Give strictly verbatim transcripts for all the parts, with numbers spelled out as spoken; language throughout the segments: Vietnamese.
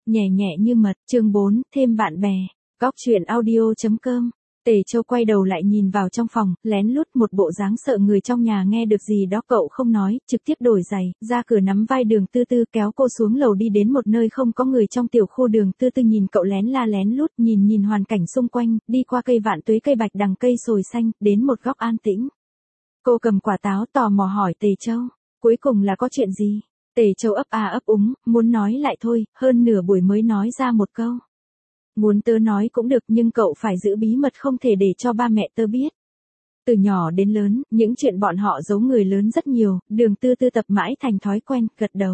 Nhẹ nhẹ như mật, chương bốn, thêm bạn bè. Góc truyện audio chấm com. Tề Châu quay đầu lại nhìn vào trong phòng, lén lút một bộ dáng sợ người trong nhà nghe được gì đó cậu không nói, trực tiếp đổi giày, ra cửa nắm vai Đường Tư Tư kéo cô xuống lầu đi đến một nơi không có người trong tiểu khu. Đường Tư Tư nhìn cậu lén la lén lút, nhìn nhìn hoàn cảnh xung quanh, đi qua cây vạn tuế, cây bạch đằng, cây sồi xanh, đến một góc an tĩnh. Cô cầm quả táo tò mò hỏi Tề Châu, cuối cùng là có chuyện gì? Tề Châu ấp à ấp úng, muốn nói lại thôi, hơn nửa buổi mới nói ra một câu. Muốn tớ nói cũng được nhưng cậu phải giữ bí mật, không thể để cho ba mẹ tớ biết. Từ nhỏ đến lớn, những chuyện bọn họ giấu người lớn rất nhiều, Đường Tư Tư tập mãi thành thói quen, gật đầu.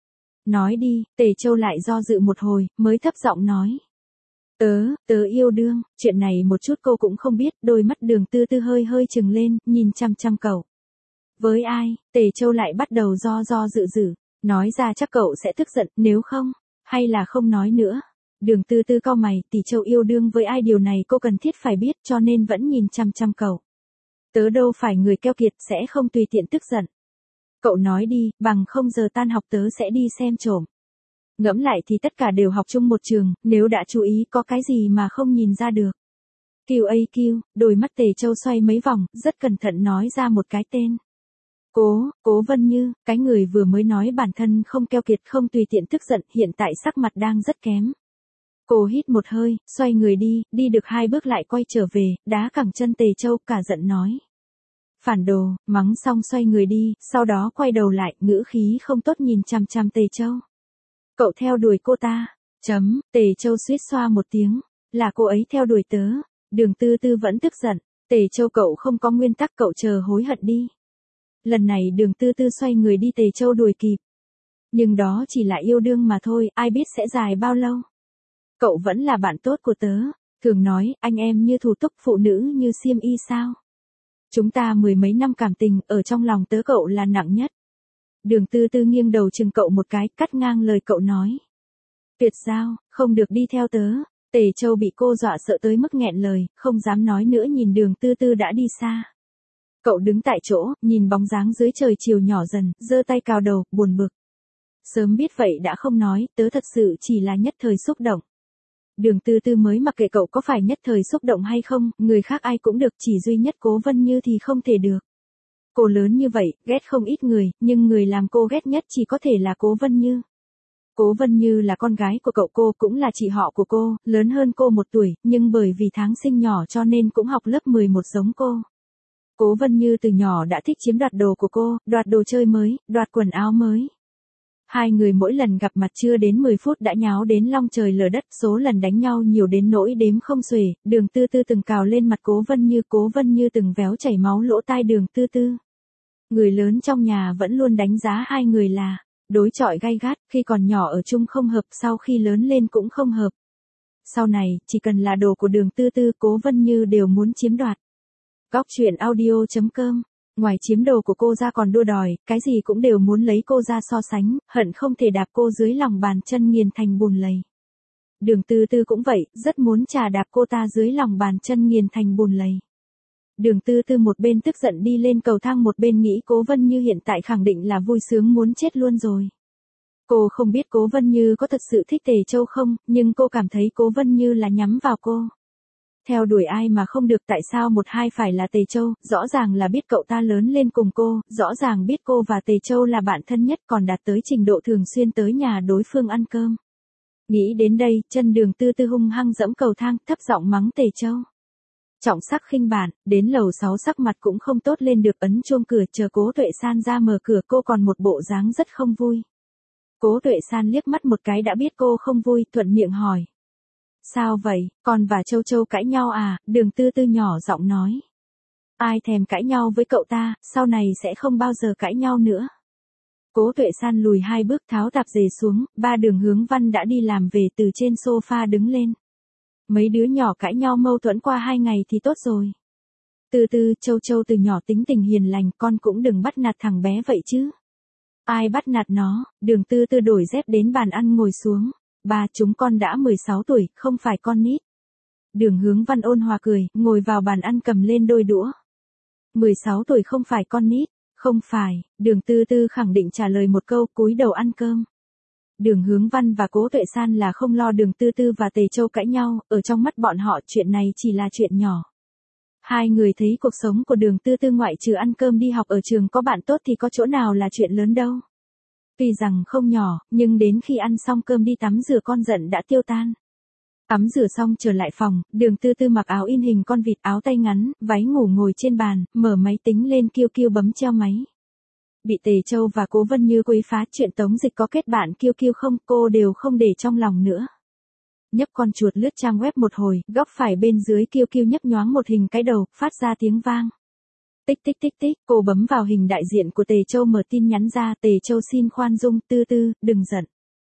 Nói đi, Tề Châu lại do dự một hồi, mới thấp giọng nói. Tớ, tớ yêu đương, chuyện này một chút cô cũng không biết, đôi mắt Đường Tư Tư hơi hơi trừng lên, nhìn chăm chăm cậu. Với ai? Tề Châu lại bắt đầu do do dự dự, nói ra chắc cậu sẽ tức giận, nếu không, hay là không nói nữa. Đường Tư Tư cau mày, Tỷ Châu yêu đương với ai điều này cô cần thiết phải biết, cho nên vẫn nhìn chăm chăm cậu. Tớ đâu phải người keo kiệt, sẽ không tùy tiện tức giận. Cậu nói đi, bằng không giờ tan học tớ sẽ đi xem trộm. Ngẫm lại thì tất cả đều học chung một trường, nếu đã chú ý có cái gì mà không nhìn ra được. Kiều A Kiều, đôi mắt Tề Châu xoay mấy vòng, rất cẩn thận nói ra một cái tên. Cố, Cố Vân Như, cái người vừa mới nói bản thân không keo kiệt, không tùy tiện tức giận, hiện tại sắc mặt đang rất kém. Cô hít một hơi, xoay người đi, đi được hai bước lại quay trở về, đá cẳng chân Tề Châu, cả giận nói. Phản đồ, mắng xong xoay người đi, sau đó quay đầu lại, ngữ khí không tốt nhìn chằm chằm Tề Châu. Cậu theo đuổi cô ta, chấm, Tề Châu suýt xoa một tiếng, là cô ấy theo đuổi tớ. Đường Tư Tư vẫn tức giận, Tề Châu cậu không có nguyên tắc, cậu chờ hối hận đi. Lần này Đường Tư Tư xoay người đi, Tề Châu đuổi kịp. Nhưng đó chỉ là yêu đương mà thôi, ai biết sẽ dài bao lâu. Cậu vẫn là bạn tốt của tớ, thường nói, anh em như thủ túc, phụ nữ như xiêm y sao. Chúng ta mười mấy năm cảm tình, ở trong lòng tớ cậu là nặng nhất. Đường Tư Tư nghiêng đầu chừng cậu một cái, cắt ngang lời cậu nói. Tuyệt giao, không được đi theo tớ. Tề Châu bị cô dọa sợ tới mức nghẹn lời, không dám nói nữa, nhìn Đường Tư Tư đã đi xa. Cậu đứng tại chỗ, nhìn bóng dáng dưới trời chiều nhỏ dần, giơ tay cào đầu, buồn bực. Sớm biết vậy đã không nói, tớ thật sự chỉ là nhất thời xúc động. Đường Tư Tư mới mặc kệ cậu có phải nhất thời xúc động hay không, người khác ai cũng được, chỉ duy nhất Cố Vân Như thì không thể được. Cô lớn như vậy, ghét không ít người, nhưng người làm cô ghét nhất chỉ có thể là Cố Vân Như. Cố Vân Như là con gái của cậu, cô cũng là chị họ của cô, lớn hơn cô một tuổi, nhưng bởi vì tháng sinh nhỏ cho nên cũng học lớp mười một giống cô. Cố Vân Như từ nhỏ đã thích chiếm đoạt đồ của cô, đoạt đồ chơi mới, đoạt quần áo mới. Hai người mỗi lần gặp mặt chưa đến mười phút đã nháo đến long trời lở đất, số lần đánh nhau nhiều đến nỗi đếm không xuể. Đường Tư Tư từng cào lên mặt Cố Vân Như, Cố Vân Như từng véo chảy máu lỗ tai Đường Tư Tư. Người lớn trong nhà vẫn luôn đánh giá hai người là đối chọi gay gắt, khi còn nhỏ ở chung không hợp, sau khi lớn lên cũng không hợp. Sau này, chỉ cần là đồ của Đường Tư Tư, Cố Vân Như đều muốn chiếm đoạt. Góc truyện audio chấm com. Ngoài chiếm đồ của cô ra còn đua đòi, cái gì cũng đều muốn lấy cô ra so sánh, hận không thể đạp cô dưới lòng bàn chân nghiền thành bùn lầy. Đường Tư Tư cũng vậy, rất muốn chà đạp cô ta dưới lòng bàn chân nghiền thành bùn lầy. Đường Tư Tư một bên tức giận đi lên cầu thang, một bên nghĩ Cố Vân Như hiện tại khẳng định là vui sướng muốn chết luôn rồi. Cô không biết Cố Vân Như có thật sự thích Tề Châu không, nhưng cô cảm thấy Cố Vân Như là nhắm vào cô. Theo đuổi ai mà không được, tại sao một hai phải là Tề Châu, rõ ràng là biết cậu ta lớn lên cùng cô, rõ ràng biết cô và Tề Châu là bạn thân nhất, còn đạt tới trình độ thường xuyên tới nhà đối phương ăn cơm. Nghĩ đến đây, chân Đường Tư Tư hung hăng dẫm cầu thang, thấp giọng mắng Tề Châu. Trọng sắc khinh bản, đến lầu sáu sắc mặt cũng không tốt lên được, ấn chuông cửa chờ Cố Tuệ San ra mở cửa, cô còn một bộ dáng rất không vui. Cố Tuệ San liếc mắt một cái đã biết cô không vui, thuận miệng hỏi. Sao vậy, con và Châu Châu cãi nhau à? Đường Tư Tư nhỏ giọng nói. Ai thèm cãi nhau với cậu ta, sau này sẽ không bao giờ cãi nhau nữa. Cố Tuệ San lùi hai bước, tháo tạp dề xuống, ba Đường Hướng Văn đã đi làm về, từ trên sofa đứng lên. Mấy đứa nhỏ cãi nhau mâu thuẫn qua hai ngày thì tốt rồi. Tư Tư, Châu Châu từ nhỏ tính tình hiền lành, con cũng đừng bắt nạt thằng bé vậy chứ. Ai bắt nạt nó? Đường Tư Tư đổi dép đến bàn ăn ngồi xuống. Ba, chúng con đã mười sáu tuổi, không phải con nít. Đường Hướng Văn ôn hòa cười, ngồi vào bàn ăn cầm lên đôi đũa. mười sáu tuổi không phải con nít, không phải, Đường Tư Tư khẳng định trả lời một câu, cúi đầu ăn cơm. Đường Hướng Văn và Cố Tuệ San là không lo Đường Tư Tư và Tề Châu cãi nhau, ở trong mắt bọn họ chuyện này chỉ là chuyện nhỏ. Hai người thấy cuộc sống của Đường Tư Tư ngoại trừ ăn cơm đi học ở trường có bạn tốt thì có chỗ nào là chuyện lớn đâu. Tuy rằng không nhỏ, nhưng đến khi ăn xong cơm đi tắm rửa con giận đã tiêu tan. Tắm rửa xong trở lại phòng, Đường Tư Tư mặc áo in hình con vịt, áo tay ngắn, váy ngủ ngồi trên bàn, mở máy tính lên kiêu kiêu bấm treo máy. Bị Tề Châu và Cố Vân Như quấy phá chuyện Tống Dịch có kết bạn kiêu kiêu không, cô đều không để trong lòng nữa. Nhấp con chuột lướt trang web một hồi, góc phải bên dưới kiêu kiêu nhấp nhoáng một hình cái đầu, phát ra tiếng vang. Tích tích tích tích, cô bấm vào hình đại diện của Tề Châu mở tin nhắn ra, Tề Châu xin khoan dung, Tư Tư, đừng giận.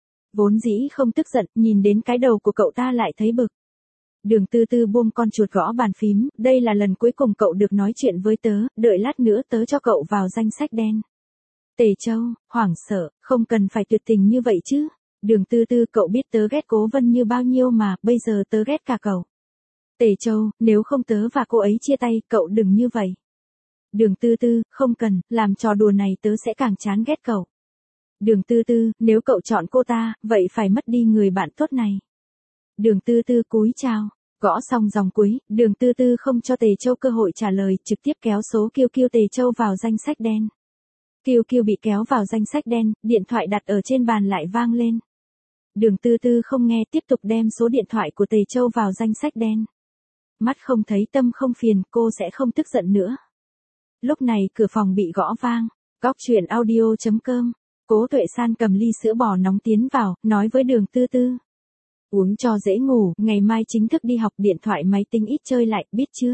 Vốn dĩ không tức giận, nhìn đến cái đầu của cậu ta lại thấy bực. Đường Tư Tư buông con chuột gõ bàn phím, đây là lần cuối cùng cậu được nói chuyện với tớ, đợi lát nữa tớ cho cậu vào danh sách đen. Tề Châu, hoảng sợ, không cần phải tuyệt tình như vậy chứ. Đường Tư Tư, cậu biết tớ ghét Cố Vân Như bao nhiêu mà, bây giờ tớ ghét cả cậu. Tề Châu, nếu không tớ và cô ấy chia tay, cậu đừng như vậy. Đường Tư Tư, không cần, làm trò đùa này tớ sẽ càng chán ghét cậu. Đường Tư Tư, nếu cậu chọn cô ta, vậy phải mất đi người bạn tốt này. Đường Tư Tư cúi chào, gõ xong dòng cuối, Đường Tư Tư không cho Tề Châu cơ hội trả lời, trực tiếp kéo số kiêu kiêu Tề Châu vào danh sách đen. Kiêu kiêu bị kéo vào danh sách đen, điện thoại đặt ở trên bàn lại vang lên. Đường Tư Tư không nghe, tiếp tục đem số điện thoại của Tề Châu vào danh sách đen. Mắt không thấy tâm không phiền, cô sẽ không tức giận nữa. Lúc này cửa phòng bị gõ vang. Góc truyện audio chấm com. Cố Tuệ San cầm ly sữa bò nóng tiến vào, nói với Đường Tư Tư. Uống cho dễ ngủ, ngày mai chính thức đi học, điện thoại máy tính ít chơi lại, biết chưa?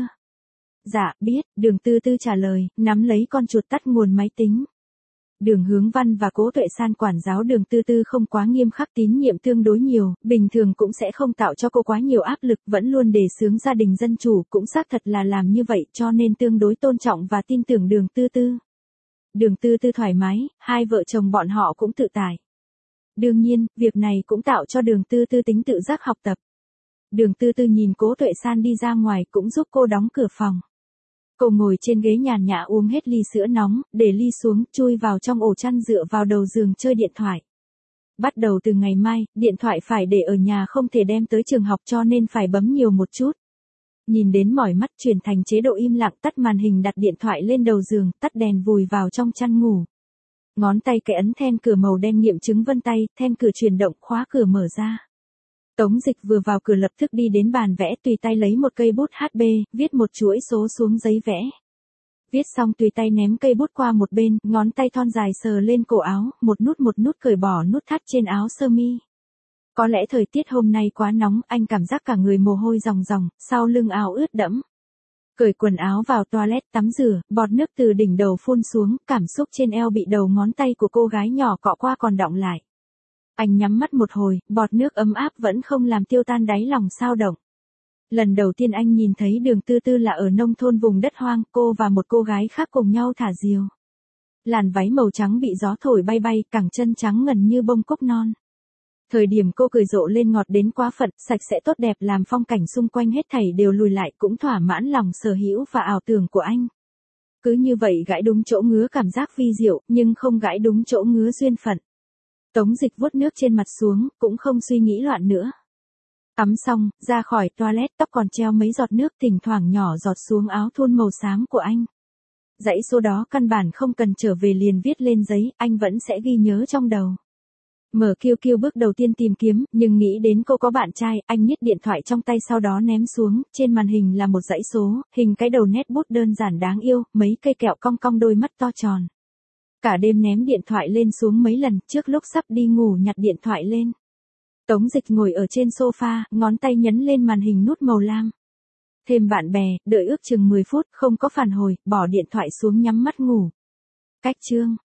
Dạ, biết, Đường Tư Tư trả lời, nắm lấy con chuột tắt nguồn máy tính. Đường Hướng Văn và Cố Tuệ San quản giáo Đường Tư Tư không quá nghiêm khắc, tín nhiệm tương đối nhiều, bình thường cũng sẽ không tạo cho cô quá nhiều áp lực, vẫn luôn đề xướng gia đình dân chủ, cũng xác thật là làm như vậy, cho nên tương đối tôn trọng và tin tưởng Đường Tư Tư. Đường Tư Tư thoải mái, hai vợ chồng bọn họ cũng tự tại. Đương nhiên, việc này cũng tạo cho Đường Tư Tư tính tự giác học tập. Đường Tư Tư nhìn Cố Tuệ San đi ra ngoài cũng giúp cô đóng cửa phòng. Cô ngồi trên ghế nhàn nhã uống hết ly sữa nóng, để ly xuống, chui vào trong ổ chăn dựa vào đầu giường chơi điện thoại. Bắt đầu từ ngày mai, điện thoại phải để ở nhà, không thể đem tới trường học, cho nên phải bấm nhiều một chút. Nhìn đến mỏi mắt, chuyển thành chế độ im lặng, tắt màn hình, đặt điện thoại lên đầu giường, tắt đèn, vùi vào trong chăn ngủ. Ngón tay kẽ ấn then cửa màu đen nghiệm chứng vân tay, then cửa chuyển động, khóa cửa mở ra. Tống Dịch vừa vào cửa lập tức đi đến bàn vẽ, tùy tay lấy một cây bút hát bê, viết một chuỗi số xuống giấy vẽ. Viết xong tùy tay ném cây bút qua một bên, ngón tay thon dài sờ lên cổ áo, một nút một nút cởi bỏ nút thắt trên áo sơ mi. Có lẽ thời tiết hôm nay quá nóng, anh cảm giác cả người mồ hôi ròng ròng, sau lưng áo ướt đẫm. Cởi quần áo vào toilet tắm rửa, bọt nước từ đỉnh đầu phun xuống, cảm xúc trên eo bị đầu ngón tay của cô gái nhỏ cọ qua còn đọng lại. Anh nhắm mắt một hồi, bọt nước ấm áp vẫn không làm tiêu tan đáy lòng xao động. Lần đầu tiên anh nhìn thấy Đường Tư Tư là ở nông thôn vùng đất hoang, cô và một cô gái khác cùng nhau thả diều. Làn váy màu trắng bị gió thổi bay bay, cẳng chân trắng ngần như bông cúc non. Thời điểm cô cười rộ lên ngọt đến quá phận, sạch sẽ tốt đẹp, làm phong cảnh xung quanh hết thảy đều lùi lại, cũng thỏa mãn lòng sở hữu và ảo tưởng của anh. Cứ như vậy gãi đúng chỗ ngứa cảm giác vi diệu, nhưng không gãi đúng chỗ ngứa duyên phận. Tống Dịch vuốt nước trên mặt xuống, cũng không suy nghĩ loạn nữa. Tắm xong, ra khỏi toilet, tóc còn treo mấy giọt nước, thỉnh thoảng nhỏ giọt xuống áo thun màu xám của anh. Dãy số đó căn bản không cần trở về liền viết lên giấy, anh vẫn sẽ ghi nhớ trong đầu. Mở kiêu kiêu bước đầu tiên tìm kiếm, nhưng nghĩ đến cô có bạn trai, anh nhét điện thoại trong tay sau đó ném xuống, trên màn hình là một dãy số, hình cái đầu nét bút đơn giản đáng yêu, mấy cây kẹo cong cong, đôi mắt to tròn. Cả đêm ném điện thoại lên xuống mấy lần, trước lúc sắp đi ngủ nhặt điện thoại lên. Tống Dịch ngồi ở trên sofa, ngón tay nhấn lên màn hình nút màu lam. Thêm bạn bè, đợi ước chừng mười phút, không có phản hồi, bỏ điện thoại xuống nhắm mắt ngủ. Cách chương.